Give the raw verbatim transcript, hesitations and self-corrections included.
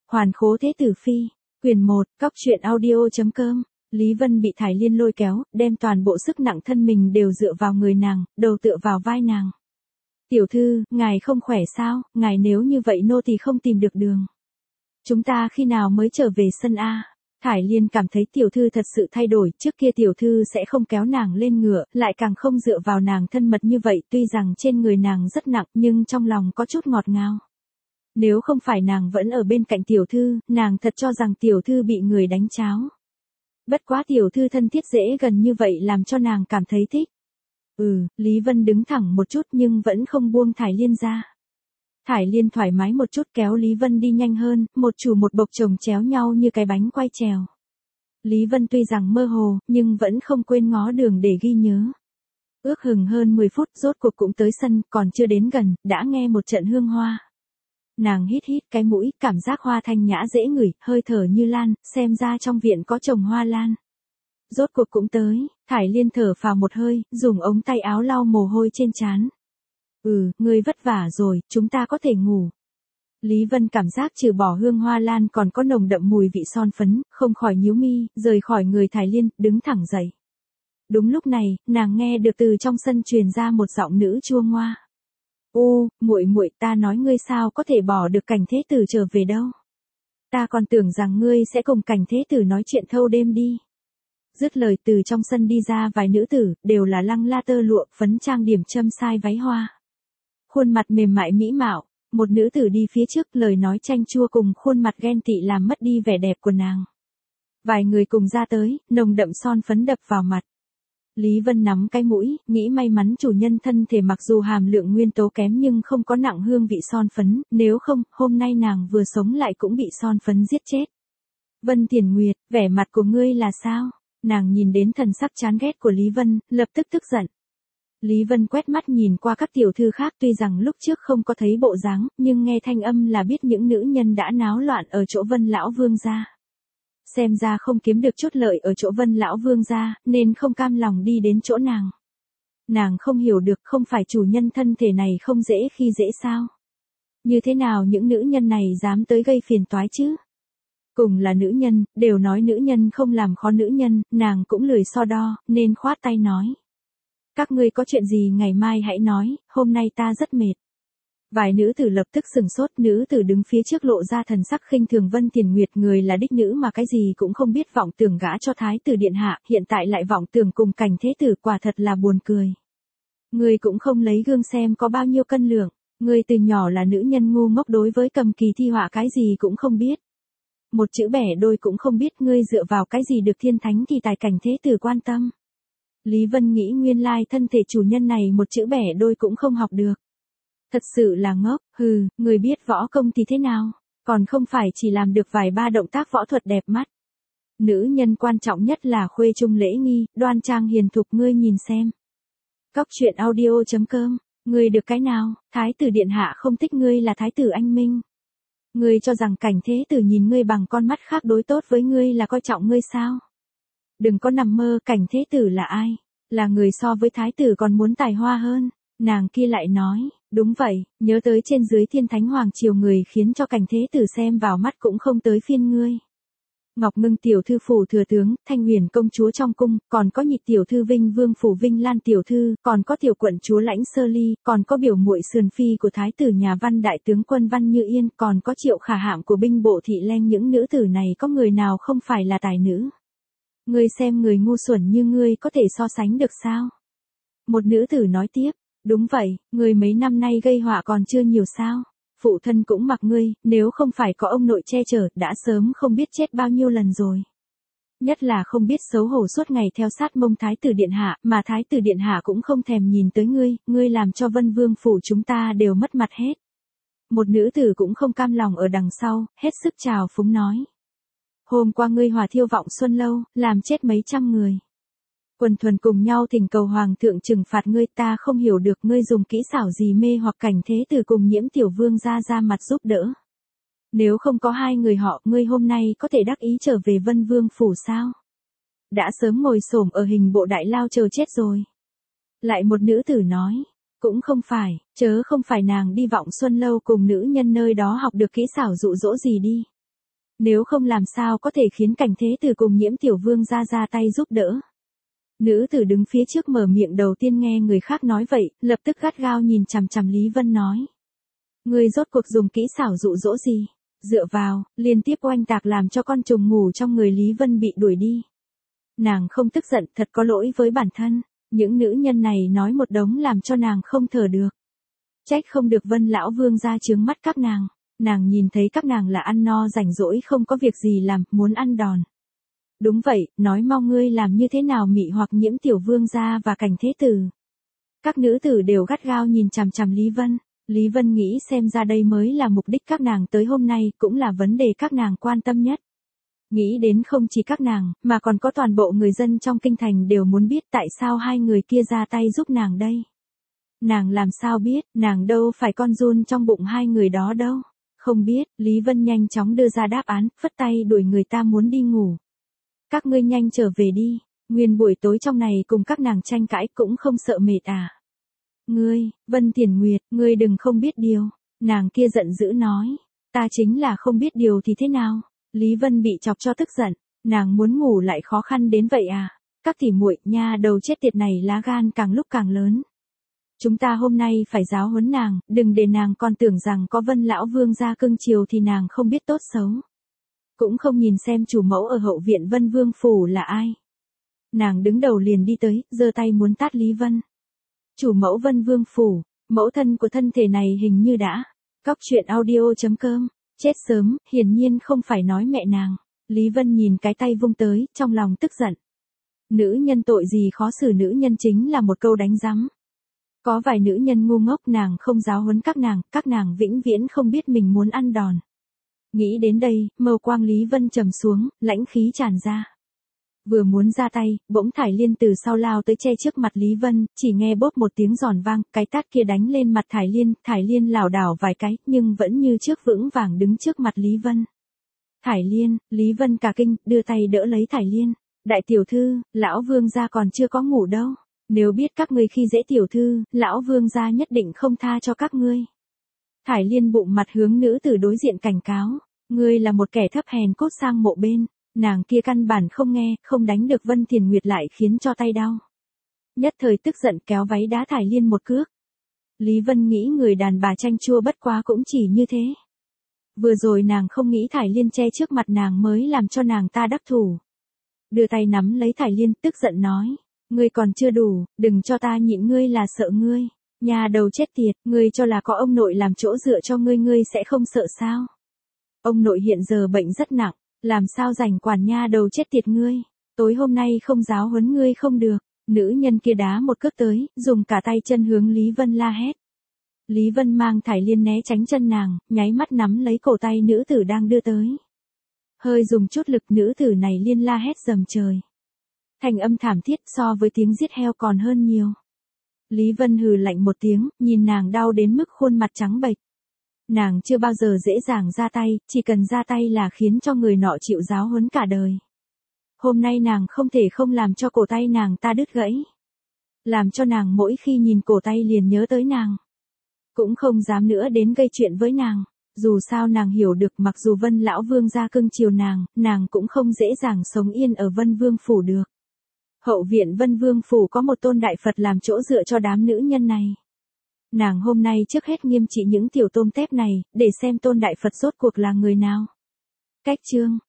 Hoàn khố thế tử phi, quyền một, cóc truyện audio.com. Lý Vân bị Thải Liên lôi kéo, đem toàn bộ sức nặng thân mình đều dựa vào người nàng, đầu tựa vào vai nàng. Tiểu thư, ngài không khỏe sao, ngài nếu như vậy nô thì không tìm được đường. Chúng ta khi nào mới trở về sân A? Thải Liên cảm thấy tiểu thư thật sự thay đổi, trước kia tiểu thư sẽ không kéo nàng lên ngựa, lại càng không dựa vào nàng thân mật như vậy, tuy rằng trên người nàng rất nặng nhưng trong lòng có chút ngọt ngào. Nếu không phải nàng vẫn ở bên cạnh tiểu thư, nàng thật cho rằng tiểu thư bị người đánh cháo. Bất quá tiểu thư thân thiết dễ gần như vậy làm cho nàng cảm thấy thích. Ừ, Lý Vân đứng thẳng một chút nhưng vẫn không buông Thải Liên ra. Thải Liên thoải mái một chút kéo Lý Vân đi nhanh hơn, một chủ một bộc chồng chéo nhau như cái bánh quay trèo. Lý Vân tuy rằng mơ hồ, nhưng vẫn không quên ngó đường để ghi nhớ. Ước hừng hơn mười phút rốt cuộc cũng tới sân, còn chưa đến gần, đã nghe một trận hương hoa. Nàng hít hít cái mũi, cảm giác hoa thanh nhã dễ ngửi, hơi thở như lan, xem ra trong viện có trồng hoa lan. Rốt cuộc cũng tới, Thải Liên thở phào một hơi, dùng ống tay áo lau mồ hôi trên trán. Ừ, ngươi vất vả rồi, chúng ta có thể ngủ. Lý Vân cảm giác trừ bỏ hương hoa lan còn có nồng đậm mùi vị son phấn, không khỏi nhíu mi, rời khỏi người Thải Liên, đứng thẳng dậy. Đúng lúc này, nàng nghe được từ trong sân truyền ra một giọng nữ chua ngoa. Ô, muội muội, ta nói ngươi sao có thể bỏ được Cảnh Thế Tử trở về đâu. Ta còn tưởng rằng ngươi sẽ cùng Cảnh Thế Tử nói chuyện thâu đêm đi. Dứt lời từ trong sân đi ra vài nữ tử, đều là lăng la tơ lụa, phấn trang điểm châm sai váy hoa. Khuôn mặt mềm mại mỹ mạo, một nữ tử đi phía trước lời nói chanh chua cùng khuôn mặt ghen tị làm mất đi vẻ đẹp của nàng. Vài người cùng ra tới, nồng đậm son phấn đập vào mặt. Lý Vân nắm cái mũi, nghĩ may mắn chủ nhân thân thể mặc dù hàm lượng nguyên tố kém nhưng không có nặng hương vị son phấn, nếu không, hôm nay nàng vừa sống lại cũng bị son phấn giết chết. Vân Tiền Nguyệt, vẻ mặt của ngươi là sao? Nàng nhìn đến thần sắc chán ghét của Lý Vân, lập tức tức giận. Lý Vân quét mắt nhìn qua các tiểu thư khác tuy rằng lúc trước không có thấy bộ dáng, nhưng nghe thanh âm là biết những nữ nhân đã náo loạn ở chỗ Vân Lão Vương gia. Xem ra không kiếm được chút lợi ở chỗ Vân Lão Vương gia, nên không cam lòng đi đến chỗ nàng. Nàng không hiểu được không phải chủ nhân thân thể này không dễ khi dễ sao. Như thế nào những nữ nhân này dám tới gây phiền toái chứ? Cùng là nữ nhân, đều nói nữ nhân không làm khó nữ nhân, nàng cũng lười so đo, nên khoát tay nói. Các ngươi có chuyện gì ngày mai hãy nói, hôm nay ta rất mệt. Vài nữ tử lập tức sừng sốt, nữ tử đứng phía trước lộ ra thần sắc khinh thường. Vân Tiền Nguyệt người là đích nữ mà cái gì cũng không biết, vọng tưởng gả cho thái tử điện hạ, hiện tại lại vọng tưởng cùng Cảnh Thế Tử, quả thật là buồn cười. Ngươi cũng không lấy gương xem có bao nhiêu cân lượng, ngươi từ nhỏ là nữ nhân ngu ngốc, đối với cầm kỳ thi họa cái gì cũng không biết. Một chữ bẻ đôi cũng không biết, ngươi dựa vào cái gì được thiên thánh thì tài Cảnh Thế Tử quan tâm. Lý Vân nghĩ nguyên lai thân thể chủ nhân này một chữ bẻ đôi cũng không học được. Thật sự là ngốc, hừ, người biết võ công thì thế nào, còn không phải chỉ làm được vài ba động tác võ thuật đẹp mắt. Nữ nhân quan trọng nhất là khuê trung lễ nghi, đoan trang hiền thục, ngươi nhìn xem. Cóc truyện audio.com, ngươi được cái nào, thái tử điện hạ không thích ngươi là thái tử anh minh. Ngươi cho rằng Cảnh Thế Tử nhìn ngươi bằng con mắt khác đối tốt với ngươi là coi trọng ngươi sao? Đừng có nằm mơ, Cảnh Thế Tử là ai? Là người so với thái tử còn muốn tài hoa hơn. Nàng kia lại nói, đúng vậy, nhớ tới trên dưới thiên thánh hoàng triều người khiến cho Cảnh Thế Tử xem vào mắt cũng không tới phiên ngươi. Ngọc Ngưng tiểu thư phủ thừa tướng, Thanh Huyền công chúa trong cung, còn có Nhị tiểu thư Vinh Vương phủ Vinh Lan tiểu thư, còn có tiểu quận chúa Lãnh Sơ Ly, còn có biểu muội sườn phi của thái tử nhà Văn đại tướng quân Văn Như Yên, còn có Triệu Khả Hạm của binh bộ Thị Leng, những nữ tử này có người nào không phải là tài nữ? Ngươi xem người ngu xuẩn như ngươi có thể so sánh được sao? Một nữ tử nói tiếp, đúng vậy, người mấy năm nay gây họa còn chưa nhiều sao? Phụ thân cũng mặc ngươi, nếu không phải có ông nội che chở, đã sớm không biết chết bao nhiêu lần rồi. Nhất là không biết xấu hổ suốt ngày theo sát mông thái tử điện hạ, mà thái tử điện hạ cũng không thèm nhìn tới ngươi, ngươi làm cho Vân Vương phủ chúng ta đều mất mặt hết. Một nữ tử cũng không cam lòng ở đằng sau, hết sức trào phúng nói. Hôm qua ngươi hỏa thiêu Vọng Xuân lâu, làm chết mấy trăm người. Quần thuần cùng nhau thỉnh cầu hoàng thượng trừng phạt ngươi, ta không hiểu được ngươi dùng kỹ xảo gì mê hoặc Cảnh Thế Tử cùng Nhiễm tiểu vương ra ra mặt giúp đỡ. Nếu không có hai người họ, ngươi hôm nay có thể đắc ý trở về Vân Vương phủ sao? Đã sớm ngồi xổm ở hình bộ đại lao chờ chết rồi. Lại một nữ tử nói, cũng không phải, chớ không phải nàng đi Vọng Xuân lâu cùng nữ nhân nơi đó học được kỹ xảo dụ dỗ gì đi. Nếu không làm sao có thể khiến Cảnh Thế Tử cùng Nhiễm Tiểu Vương ra ra tay giúp đỡ. Nữ tử đứng phía trước mở miệng đầu tiên nghe người khác nói vậy, lập tức gắt gao nhìn chằm chằm Lý Vân nói. Ngươi rốt cuộc dùng kỹ xảo dụ dỗ gì? Dựa vào, liên tiếp oanh tạc làm cho con trùng ngủ trong người Lý Vân bị đuổi đi. Nàng không tức giận, thật có lỗi với bản thân. Những nữ nhân này nói một đống làm cho nàng không thở được. Trách không được Vân lão vương ra chướng mắt các nàng. Nàng nhìn thấy các nàng là ăn no rảnh rỗi không có việc gì làm, muốn ăn đòn. Đúng vậy, nói mau ngươi làm như thế nào mị hoặc Nhiễm Tiểu Vương gia và Cảnh Thế Tử. Các nữ tử đều gắt gao nhìn chằm chằm Lý Vân. Lý Vân nghĩ xem ra đây mới là mục đích các nàng tới hôm nay, cũng là vấn đề các nàng quan tâm nhất. Nghĩ đến không chỉ các nàng, mà còn có toàn bộ người dân trong kinh thành đều muốn biết tại sao hai người kia ra tay giúp nàng đây. Nàng làm sao biết, nàng đâu phải con giun trong bụng hai người đó đâu. Không biết, Lý Vân nhanh chóng đưa ra đáp án, phất tay đuổi người ta muốn đi ngủ. Các ngươi nhanh trở về đi, nguyên buổi tối trong này cùng các nàng tranh cãi cũng không sợ mệt à. Ngươi, Vân Thiền Nguyệt, ngươi đừng không biết điều. Nàng kia giận dữ nói, ta chính là không biết điều thì thế nào. Lý Vân bị chọc cho tức giận, nàng muốn ngủ lại khó khăn đến vậy à. Các tỷ muội, nha đầu chết tiệt này lá gan càng lúc càng lớn. Chúng ta hôm nay phải giáo huấn nàng, đừng để nàng còn tưởng rằng có Vân lão vương gia cưng chiều thì nàng không biết tốt xấu. Cũng không nhìn xem chủ mẫu ở hậu viện Vân Vương phủ là ai. Nàng đứng đầu liền đi tới, giơ tay muốn tát Lý Vân. Chủ mẫu Vân Vương phủ, mẫu thân của thân thể này hình như đã. Cóc truyện audio chấm com, chết sớm, hiển nhiên không phải nói mẹ nàng. Lý Vân nhìn cái tay vung tới, trong lòng tức giận. Nữ nhân tội gì khó xử, nữ nhân chính là một câu đánh rắm. Có vài nữ nhân ngu ngốc, nàng không giáo huấn các nàng, các nàng vĩnh viễn không biết mình muốn ăn đòn. Nghĩ đến đây, mâu quang Lý Vân trầm xuống, lãnh khí tràn ra. Vừa muốn ra tay, bỗng Thải Liên từ sau lao tới che trước mặt Lý Vân, chỉ nghe bốp một tiếng giòn vang, cái tát kia đánh lên mặt Thải Liên, Thải Liên lảo đảo vài cái, nhưng vẫn như trước vững vàng đứng trước mặt Lý Vân. Thải Liên, Lý Vân cả kinh, đưa tay đỡ lấy Thải Liên. Đại tiểu thư, lão vương gia còn chưa có ngủ đâu. Nếu biết các ngươi khi dễ tiểu thư, lão vương gia nhất định không tha cho các ngươi. Thải Liên bụng mặt hướng nữ tử đối diện cảnh cáo. Ngươi là một kẻ thấp hèn cốt sang mộ bên. Nàng kia căn bản không nghe, không đánh được Vân Thiền Nguyệt lại khiến cho tay đau. Nhất thời tức giận kéo váy đá Thải Liên một cước. Lý Vân nghĩ người đàn bà chanh chua bất quá cũng chỉ như thế. Vừa rồi nàng không nghĩ Thải Liên che trước mặt nàng mới làm cho nàng ta đắc thủ. Đưa tay nắm lấy Thải Liên, tức giận nói. Ngươi còn chưa đủ, đừng cho ta nhịn, ngươi là sợ ngươi. Nhà đầu chết tiệt, ngươi cho là có ông nội làm chỗ dựa cho ngươi, ngươi sẽ không sợ sao? Ông nội hiện giờ bệnh rất nặng, làm sao rảnh quản nha đầu chết tiệt ngươi. Tối hôm nay không giáo huấn ngươi không được. Nữ nhân kia đá một cước tới, dùng cả tay chân hướng Lý Vân la hét. Lý Vân mang Thải Liên né tránh chân nàng, nháy mắt nắm lấy cổ tay nữ tử đang đưa tới. Hơi dùng chút lực, nữ tử này liên la hét rầm trời. Thành âm thảm thiết so với tiếng giết heo còn hơn nhiều. Lý Vân hừ lạnh một tiếng, nhìn nàng đau đến mức khuôn mặt trắng bệch. Nàng chưa bao giờ dễ dàng ra tay, chỉ cần ra tay là khiến cho người nọ chịu giáo huấn cả đời. Hôm nay nàng không thể không làm cho cổ tay nàng ta đứt gãy. Làm cho nàng mỗi khi nhìn cổ tay liền nhớ tới nàng. Cũng không dám nữa đến gây chuyện với nàng. Dù sao nàng hiểu được mặc dù Vân lão vương gia cưng chiều nàng, nàng cũng không dễ dàng sống yên ở Vân Vương phủ được. Hậu viện Vân Vương phủ có một tôn đại Phật làm chỗ dựa cho đám nữ nhân này. Nàng hôm nay trước hết nghiêm trị những tiểu tôm tép này, để xem tôn đại Phật rốt cuộc là người nào. Cách chương